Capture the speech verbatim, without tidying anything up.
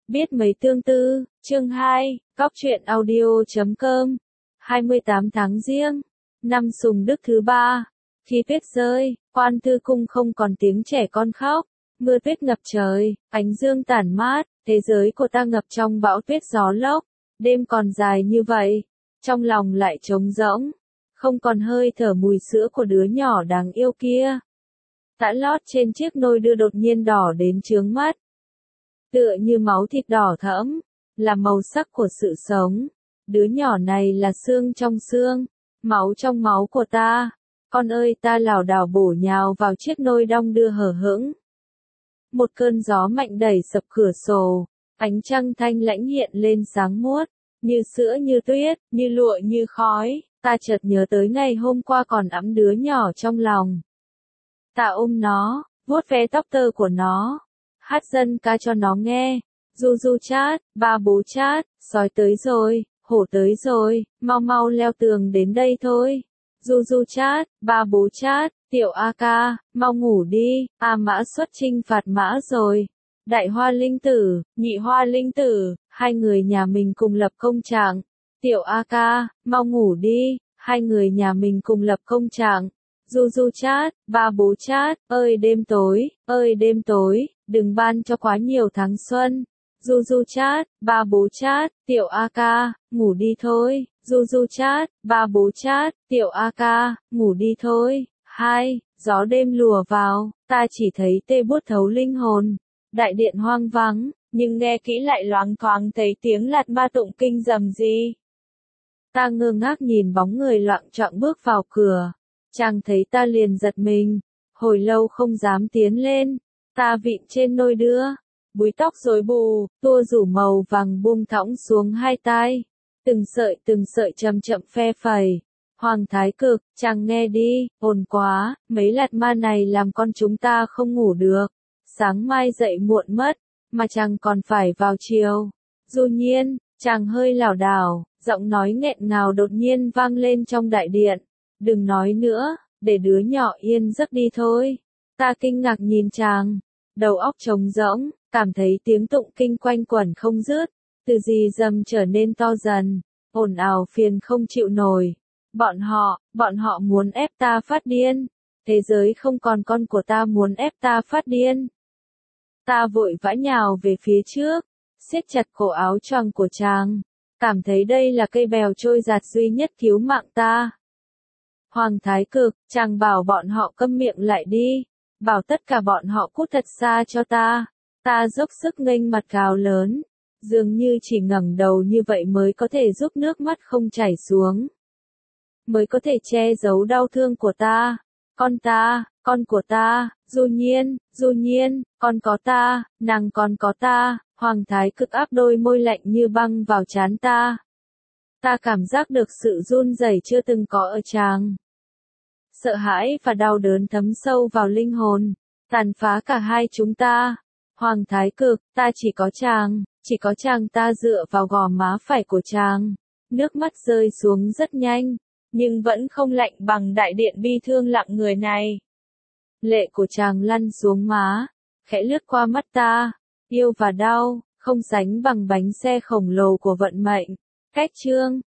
Biết mấy tương tư, chương hai, Góc truyện audio chấm com, hai mươi tám tháng Giêng, năm Sùng Đức thứ ba. Khi tuyết rơi, Quan Tư Cung không còn tiếng trẻ con khóc, mưa tuyết ngập trời, ánh dương tản mát, thế giới của ta ngập trong bão tuyết gió lốc. Đêm còn dài như vậy, trong lòng lại trống rỗng, không còn hơi thở mùi sữa của đứa nhỏ đáng yêu kia. Tã lót trên chiếc nôi đưa đột nhiên đỏ đến chướng mắt, tựa như máu thịt đỏ thẫm, là màu sắc của sự sống. Đứa nhỏ này là xương trong xương, máu trong máu của ta. Con ơi, ta lảo đảo bổ nhào vào chiếc nôi đong đưa hở hững. Một cơn gió mạnh đẩy sập cửa sổ, ánh trăng thanh lãnh hiện lên sáng muốt, như sữa như tuyết, như lụa như khói. Ta chợt nhớ tới ngày hôm qua còn ẵm đứa nhỏ trong lòng. Ta ôm nó, vuốt ve tóc tơ của nó, hát dân ca cho nó nghe. Du du chát, ba bố chát, sói tới rồi, hổ tới rồi, mau mau leo tường đến đây thôi. Du du chát, ba bố chát, tiểu A ca, mau ngủ đi, A mã xuất chinh phạt mã rồi. Đại hoa linh tử, nhị hoa linh tử, hai người nhà mình cùng lập công trạng. Tiểu A ca, mau ngủ đi, hai người nhà mình cùng lập công trạng. Du du chát, ba bố chát, ơi đêm tối, ơi đêm tối, đừng ban cho quá nhiều tháng xuân. Du du chát, ba bố chát, tiểu A ca, ngủ đi thôi. Du du chát, ba bố chát, tiểu A ca, ngủ đi thôi. Hai, gió đêm lùa vào, ta chỉ thấy tê buốt thấu linh hồn. Đại điện hoang vắng, nhưng nghe kỹ lại loáng thoáng thấy tiếng lạt ma tụng kinh rầm rì. Ta ngơ ngác nhìn bóng người loạng choạng bước vào cửa. Chàng thấy ta liền giật mình, hồi lâu không dám tiến lên. Ta vịn trên nôi đưa, búi tóc rối bù, tua rủ màu vàng buông thõng xuống hai tai. Từng sợi từng sợi chậm chậm phe phẩy. Hoàng thái cực, chàng nghe đi, ồn quá, mấy lạt ma này làm con chúng ta không ngủ được. Sáng mai dậy muộn mất, mà chàng còn phải vào chiều. Du nhiên, chàng hơi lảo đảo, giọng nói nghẹn ngào đột nhiên vang lên trong đại điện. Đừng nói nữa, để đứa nhỏ yên giấc đi thôi. Ta kinh ngạc nhìn chàng, đầu óc trống rỗng, cảm thấy tiếng tụng kinh quanh quẩn không dứt, từ rì rầm trở nên to dần, ồn ào phiền không chịu nổi. Bọn họ, bọn họ muốn ép ta phát điên, thế giới không còn con của ta muốn ép ta phát điên. Ta vội vã nhào về phía trước, siết chặt cổ áo choàng của chàng, cảm thấy đây là cây bèo trôi giạt duy nhất cứu mạng ta. Hoàng thái cực, chàng bảo bọn họ câm miệng lại đi, bảo tất cả bọn họ cút thật xa cho ta. Ta dốc sức nghênh mặt gào lớn, dường như chỉ ngẩng đầu như vậy mới có thể giúp nước mắt không chảy xuống, mới có thể che giấu đau thương của ta. Con ta, con của ta, Du nhiên, Du nhiên, con có ta, nàng còn có ta. Hoàng thái cực áp đôi môi lạnh như băng vào trán ta. Ta cảm giác được sự run rẩy chưa từng có ở chàng. Sợ hãi và đau đớn thấm sâu vào linh hồn, tàn phá cả hai chúng ta. Hoàng thái cực, ta chỉ có chàng, chỉ có chàng. Ta dựa vào gò má phải của chàng, nước mắt rơi xuống rất nhanh, nhưng vẫn không lạnh bằng đại điện bi thương lặng người này. Lệ của chàng lăn xuống má, khẽ lướt qua mắt ta, yêu và đau, không sánh bằng bánh xe khổng lồ của vận mệnh. Cách chương